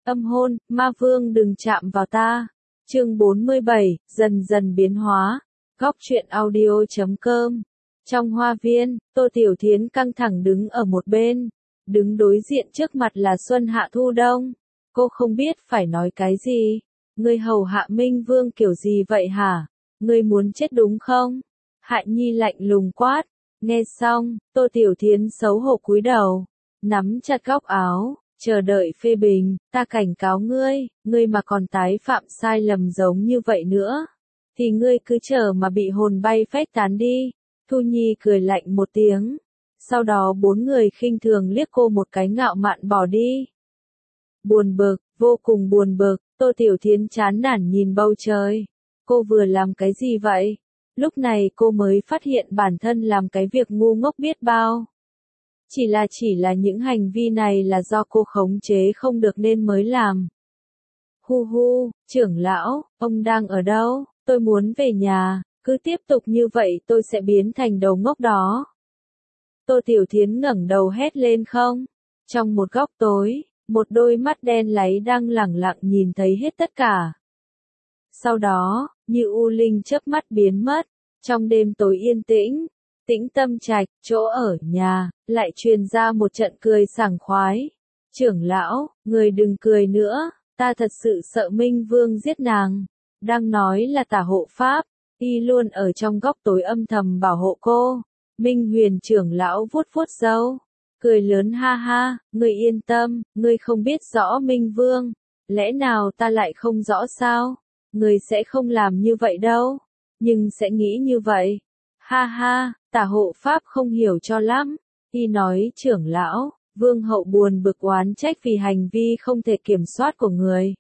Âm hôn, ma vương đừng chạm vào ta. Chương 47, dần dần biến hóa. Góc truyện audio.com. Trong hoa viên, Tô Tiểu Thiến căng thẳng đứng ở một bên. Đứng đối diện trước mặt là xuân hạ thu đông. Cô không biết phải nói cái gì. Ngươi hầu hạ Minh Vương kiểu gì vậy hả? Ngươi muốn chết đúng không? Hại Nhi lạnh lùng quát. Nghe xong, Tô Tiểu Thiến xấu hổ cúi đầu, nắm chặt góc áo, chờ đợi phê bình. Ta cảnh cáo ngươi, ngươi mà còn tái phạm sai lầm giống như vậy nữa, thì ngươi cứ chờ mà bị hồn bay phách tán đi. Thu Nhi cười lạnh một tiếng. Sau đó bốn người khinh thường liếc cô một cái ngạo mạn bỏ đi. Buồn bực, vô cùng buồn bực, Tô Tiểu Thiến chán nản nhìn bầu trời. Cô vừa làm cái gì vậy? Lúc này cô mới phát hiện bản thân làm cái việc ngu ngốc biết bao. Chỉ là những hành vi này là do cô khống chế không được nên mới làm. Hu hu, trưởng lão, ông đang ở đâu? Tôi muốn về nhà, cứ tiếp tục như vậy tôi sẽ biến thành đầu ngốc đó. Tô Tiểu Thiến ngẩng đầu hét lên không. Trong một góc tối, một đôi mắt đen láy đang lẳng lặng nhìn thấy hết tất cả. Sau đó, như u linh chớp mắt biến mất. Trong đêm tối yên tĩnh, Tĩnh Tâm Trạch, chỗ ở nhà, lại truyền ra một trận cười sảng khoái. Trưởng lão, người đừng cười nữa, ta thật sự sợ Minh Vương giết nàng. Đang nói là tả hộ pháp, y luôn ở trong góc tối âm thầm bảo hộ cô. Minh Huyền trưởng lão vuốt vuốt râu, cười lớn ha ha, ngươi yên tâm, ngươi không biết rõ Minh Vương, lẽ nào ta lại không rõ sao? Ngươi sẽ không làm như vậy đâu, nhưng sẽ nghĩ như vậy. Ha ha, tả hộ pháp không hiểu cho lắm. Y nói trưởng lão, vương hậu buồn bực oán trách vì hành vi không thể kiểm soát của người.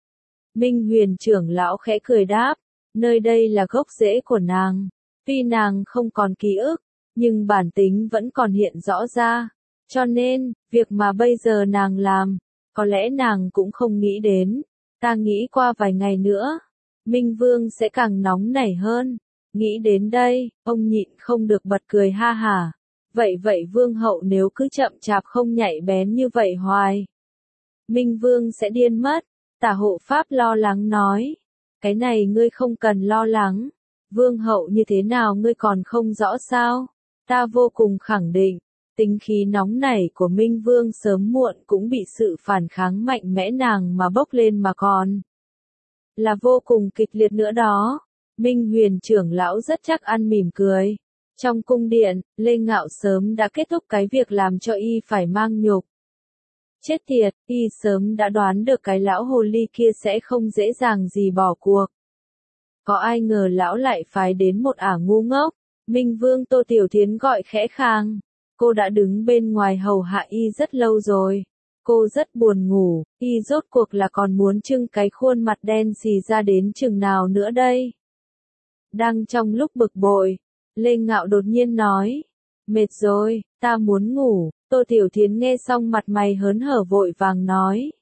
Minh Huyền trưởng lão khẽ cười đáp, nơi đây là gốc rễ của nàng. Tuy nàng không còn ký ức, nhưng bản tính vẫn còn hiện rõ ra. Cho nên, việc mà bây giờ nàng làm, có lẽ nàng cũng không nghĩ đến. Ta nghĩ qua vài ngày nữa, Minh Vương sẽ càng nóng nảy hơn. Nghĩ đến đây, ông nhịn không được bật cười ha hả. Vậy Vương hậu nếu cứ chậm chạp không nhạy bén như vậy hoài, Minh Vương sẽ điên mất. Tả hộ pháp lo lắng nói. Cái này ngươi không cần lo lắng. Vương hậu như thế nào ngươi còn không rõ sao? Ta vô cùng khẳng định, tính khí nóng nảy của Minh Vương sớm muộn cũng bị sự phản kháng mạnh mẽ nàng mà bốc lên mà còn là vô cùng kịch liệt nữa đó. Minh Huyền trưởng lão rất chắc ăn mỉm cười. Trong cung điện, Lê Ngạo sớm đã kết thúc cái việc làm cho y phải mang nhục. Chết tiệt, y sớm đã đoán được cái lão hồ ly kia sẽ không dễ dàng gì bỏ cuộc. Có ai ngờ lão lại phái đến một ả ngu ngốc. Minh Vương Tô Tiểu Thiến gọi khẽ khàng. Cô đã đứng bên ngoài hầu hạ y rất lâu rồi. Cô rất buồn ngủ, y rốt cuộc là còn muốn trưng cái khuôn mặt đen xì ra đến chừng nào nữa đây. Đang trong lúc bực bội, Lê Ngạo đột nhiên nói. Mệt rồi, ta muốn ngủ. Tô Tiểu Thiến nghe xong mặt mày hớn hở vội vàng nói.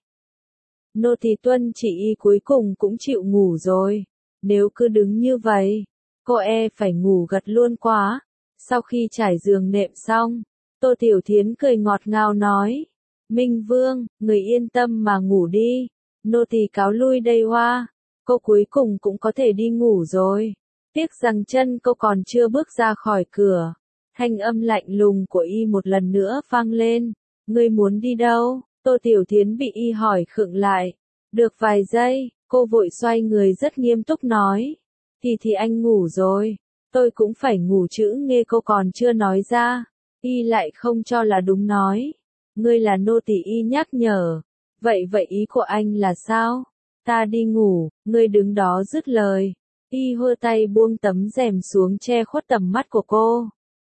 Nô tỳ tuân chỉ y cuối cùng cũng chịu ngủ rồi. Nếu cứ đứng như vậy, cô phải ngủ gật luôn quá. Sau khi trải giường nệm xong, Tô Tiểu Thiến cười ngọt ngào nói. Minh Vương, người yên tâm mà ngủ đi. Nô tỳ cáo lui đây hoa. Cô cuối cùng cũng có thể đi ngủ rồi. Tiếc rằng chân cô còn chưa bước ra khỏi cửa. Thanh âm lạnh lùng của y một lần nữa vang lên. Ngươi muốn đi đâu? Tô Tiểu Thiến bị y hỏi khựng lại. Được vài giây, cô vội xoay người rất nghiêm túc nói. Thì anh ngủ rồi. Tôi cũng phải ngủ chữ nghe cô còn chưa nói ra. Y lại không cho là đúng nói. Ngươi là nô tỳ y nhắc nhở. Vậy ý của anh là sao? Ta đi ngủ, ngươi đứng đó dứt lời. Y hơ tay buông tấm rèm xuống che khuất tầm mắt của cô.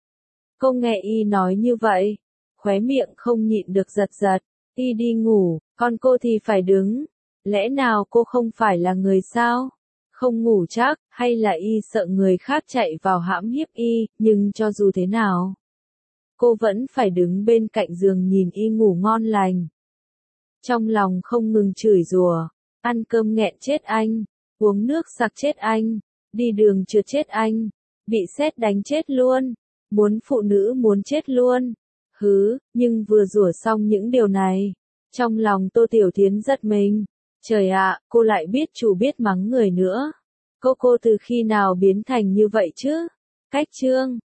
Cô nghe y nói như vậy, khóe miệng không nhịn được giật giật. Y đi ngủ, còn cô thì phải đứng. Lẽ nào cô không phải là người sao? Không ngủ chắc, hay là y sợ người khác chạy vào hãm hiếp y, nhưng cho dù thế nào, cô vẫn phải đứng bên cạnh giường nhìn y ngủ ngon lành. Trong lòng không ngừng chửi rủa, ăn cơm nghẹn chết anh, uống nước sặc chết anh, đi đường trượt chết anh, bị sét đánh chết luôn, muốn phụ nữ muốn chết luôn. Nhưng vừa rủa xong những điều này, Trong lòng Tô Tiểu Thiến giật mình. Trời ạ, cô lại biết chủ biết mắng người nữa. Cô từ khi nào biến thành như vậy chứ? Cách chương